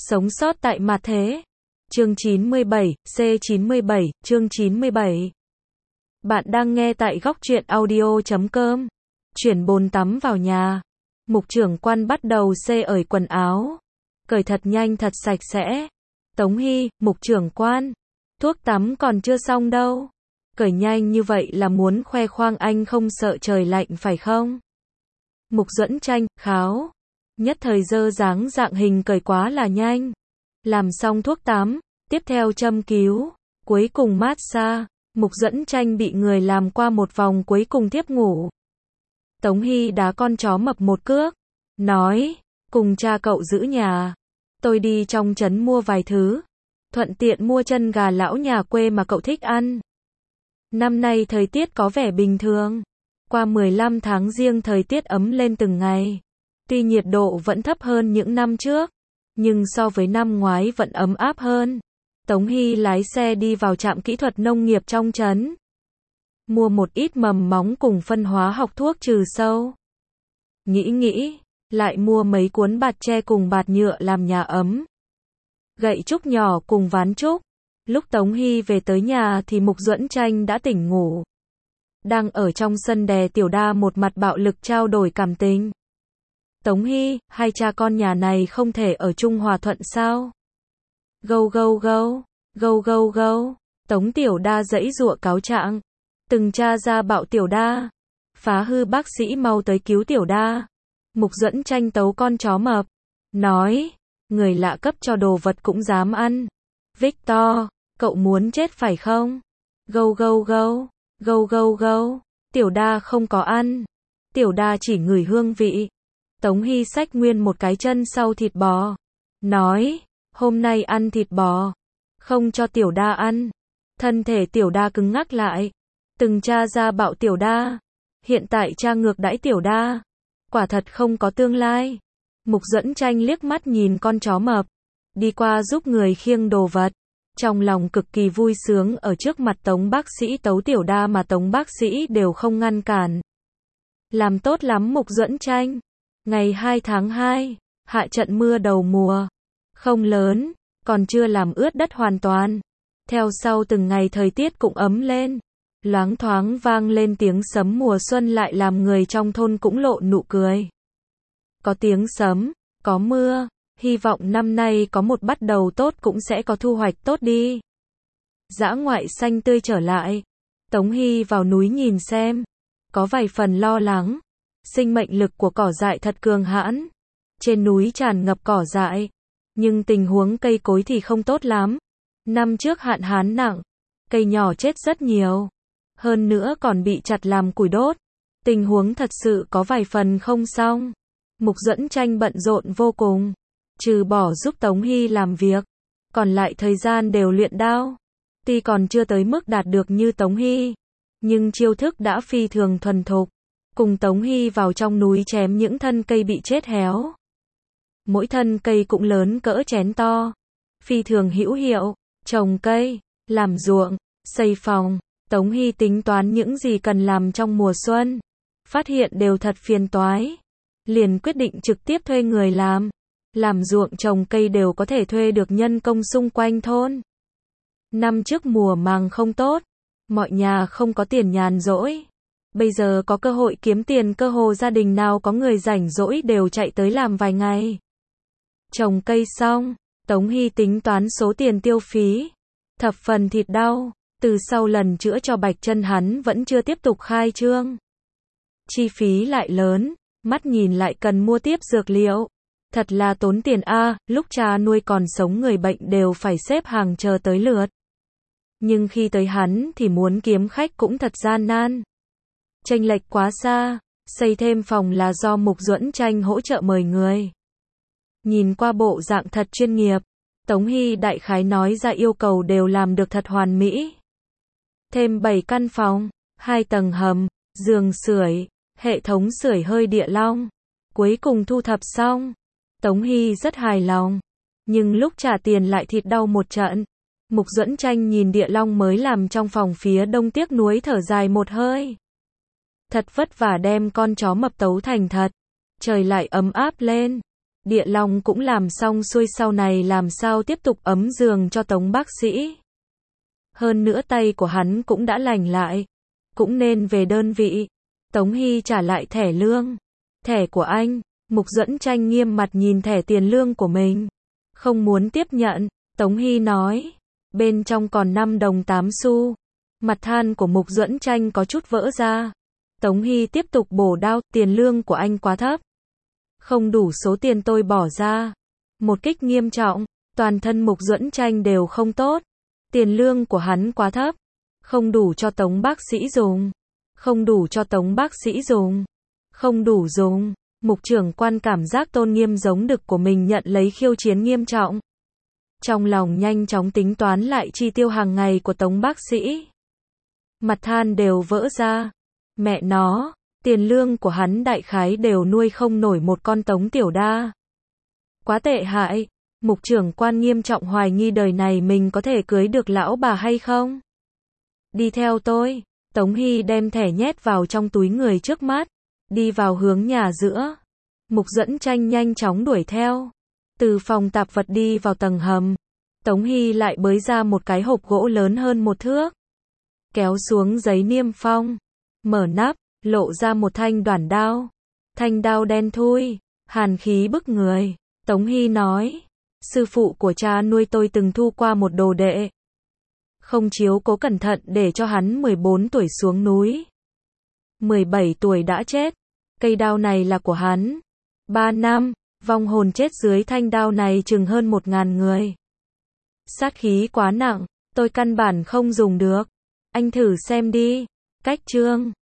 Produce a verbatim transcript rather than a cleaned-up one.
Sống sót tại mặt thế. Chương chín mươi bảy, C chín mươi bảy, chương chín mươi bảy. Bạn đang nghe tại góc truyện audio chấm com. Chuyển bồn tắm vào nhà. Mục trưởng quan bắt đầu xê ởi quần áo. Cởi thật nhanh thật sạch sẽ. Tống Hy, mục trưởng quan. Thuốc tắm còn chưa xong đâu. Cởi nhanh như vậy là muốn khoe khoang anh không sợ trời lạnh phải không? Mục Duẫn Tranh, kháo. Nhất thời dơ dáng dạng hình cởi quá là nhanh. Làm xong thuốc tắm, tiếp theo châm cứu, cuối cùng massage. Mục Duẫn Tranh bị người làm qua một vòng cuối cùng tiếp ngủ. Tống Hy đá con chó mập một cước, nói, cùng cha cậu giữ nhà. Tôi đi trong trấn mua vài thứ, thuận tiện mua chân gà lão nhà quê mà cậu thích ăn. Năm nay thời tiết có vẻ bình thường. Qua mười lăm tháng giêng thời tiết ấm lên từng ngày. Tuy nhiệt độ vẫn thấp hơn những năm trước, nhưng so với năm ngoái vẫn ấm áp hơn. Tống Hy lái xe đi vào trạm kỹ thuật nông nghiệp trong trấn. Mua một ít mầm móng cùng phân hóa học thuốc trừ sâu. Nghĩ nghĩ, lại mua mấy cuốn bạt tre cùng bạt nhựa làm nhà ấm. Gậy trúc nhỏ cùng ván trúc. Lúc Tống Hy về tới nhà thì Mục Duẫn Tranh đã tỉnh ngủ. Đang ở trong sân đè Tiểu Đa một mặt bạo lực trao đổi cảm tình. Tống Hy, hai cha con nhà này không thể ở chung hòa thuận sao? Gâu gâu gâu, gâu gâu gâu, Tống Tiểu Đa giãy giụa cáo trạng. Từng cha ra bạo Tiểu Đa. Phá hư bác sĩ mau tới cứu Tiểu Đa. Mục Duẫn Tranh tấu con chó mập. Nói, người lạ cấp cho đồ vật cũng dám ăn. Victor, cậu muốn chết phải không? Gâu gâu gâu, gâu gâu gâu, Tiểu Đa không có ăn. Tiểu Đa chỉ ngửi hương vị. Tống Hy xách nguyên một cái chân sau thịt bò. Nói, hôm nay ăn thịt bò. Không cho Tiểu Đa ăn. Thân thể Tiểu Đa cứng ngắc lại. Từng cha ra bạo Tiểu Đa. Hiện tại cha ngược đãi Tiểu Đa. Quả thật không có tương lai. Mục Duẫn Tranh liếc mắt nhìn con chó mập. Đi qua giúp người khiêng đồ vật. Trong lòng cực kỳ vui sướng ở trước mặt Tống bác sĩ tấu Tiểu Đa mà Tống bác sĩ đều không ngăn cản. Làm tốt lắm Mục Duẫn Tranh. Ngày hai tháng hai, hạ trận mưa đầu mùa. Không lớn, còn chưa làm ướt đất hoàn toàn. Theo sau từng ngày thời tiết cũng ấm lên. Loáng thoáng vang lên tiếng sấm mùa xuân lại làm người trong thôn cũng lộ nụ cười. Có tiếng sấm, có mưa, hy vọng năm nay có một bắt đầu tốt cũng sẽ có thu hoạch tốt đi. Dã ngoại xanh tươi trở lại. Tống Hy vào núi nhìn xem. Có vài phần lo lắng. Sinh mệnh lực của cỏ dại thật cường hãn. Trên núi tràn ngập cỏ dại. Nhưng tình huống cây cối thì không tốt lắm. Năm trước hạn hán nặng. Cây nhỏ chết rất nhiều. Hơn nữa còn bị chặt làm củi đốt. Tình huống thật sự có vài phần không xong. Mục Duẫn Tranh bận rộn vô cùng. Trừ bỏ giúp Tống Hy làm việc. Còn lại thời gian đều luyện đao. Tuy còn chưa tới mức đạt được như Tống Hy. Nhưng chiêu thức đã phi thường thuần thục. Cùng Tống Hy vào trong núi chém những thân cây bị chết héo. Mỗi thân cây cũng lớn cỡ chén to. Phi thường hữu hiệu. Trồng cây, làm ruộng, xây phòng. Tống Hy tính toán những gì cần làm trong mùa xuân. Phát hiện đều thật phiền toái. Liền quyết định trực tiếp thuê người làm. Làm ruộng trồng cây đều có thể thuê được nhân công xung quanh thôn. Năm trước mùa màng không tốt. Mọi nhà không có tiền nhàn rỗi. Bây giờ có cơ hội kiếm tiền, cơ hồ gia đình nào có người rảnh rỗi đều chạy tới làm vài ngày. Trồng cây xong, Tống Hy tính toán số tiền tiêu phí. Thập phần thịt đau. Từ sau lần chữa cho Bạch Chân hắn vẫn chưa tiếp tục khai trương. Chi phí lại lớn, mắt nhìn lại cần mua tiếp dược liệu. Thật là tốn tiền a, à, lúc cha nuôi còn sống người bệnh đều phải xếp hàng chờ tới lượt. Nhưng khi tới hắn thì muốn kiếm khách cũng thật gian nan. Chênh lệch quá xa, xây thêm phòng là do Mục Duẫn Tranh hỗ trợ mời người. Nhìn qua bộ dạng thật chuyên nghiệp, Tống Hy đại khái nói ra yêu cầu đều làm được thật hoàn mỹ. Thêm bảy căn phòng, hai tầng hầm, giường sưởi, hệ thống sưởi hơi địa long. Cuối cùng thu thập xong. Tống Hy rất hài lòng. Nhưng lúc trả tiền lại thịt đau một trận. Mục Duẫn Tranh nhìn địa long mới làm trong phòng phía đông tiếc nuối thở dài một hơi. Thật vất vả đem con chó mập tấu thành thật. Trời lại ấm áp lên. Địa long cũng làm xong xuôi, sau này làm sao tiếp tục ấm giường cho Tống bác sĩ. Hơn nữa tay của hắn cũng đã lành lại, cũng nên về đơn vị. Tống Hy trả lại thẻ lương. Thẻ của anh. Mục Duẫn Tranh nghiêm mặt nhìn thẻ tiền lương của mình. Không muốn tiếp nhận. Tống Hy nói. Bên trong còn năm đồng tám xu. Mặt than của Mục Duẫn Tranh có chút vỡ ra. Tống Hy tiếp tục bổ đao. Tiền lương của anh quá thấp. Không đủ số tiền tôi bỏ ra. Một kích nghiêm trọng. Toàn thân Mục Duẫn Tranh đều không tốt. Tiền lương của hắn quá thấp. Không đủ cho Tống bác sĩ dùng. Không đủ cho Tống bác sĩ dùng. Không đủ dùng. Mục trưởng quan cảm giác tôn nghiêm giống đực của mình nhận lấy khiêu chiến nghiêm trọng. Trong lòng nhanh chóng tính toán lại chi tiêu hàng ngày của Tống bác sĩ. Mặt than đều vỡ ra. Mẹ nó, tiền lương của hắn đại khái đều nuôi không nổi một con Tống Tiểu Đa. Quá tệ hại. Mục trưởng quan nghiêm trọng hoài nghi đời này mình có thể cưới được lão bà hay không. Đi theo tôi. Tống Hy đem thẻ nhét vào trong túi người trước mắt. Đi vào hướng nhà giữa. Mục Duẫn Tranh nhanh chóng đuổi theo. Từ phòng tạp vật đi vào tầng hầm. Tống Hy lại bới ra một cái hộp gỗ lớn hơn một thước. Kéo xuống giấy niêm phong. Mở nắp, lộ ra một thanh đoản đao. Thanh đao đen thui, hàn khí bức người. Tống Hy nói. Sư phụ của cha nuôi tôi từng thu qua một đồ đệ. Không chiếu cố cẩn thận để cho hắn mười bốn tuổi xuống núi. mười bảy tuổi đã chết. Cây đao này là của hắn. ba năm, vong hồn chết dưới thanh đao này chừng hơn một ngàn người. Sát khí quá nặng, tôi căn bản không dùng được. Anh thử xem đi. Cách chương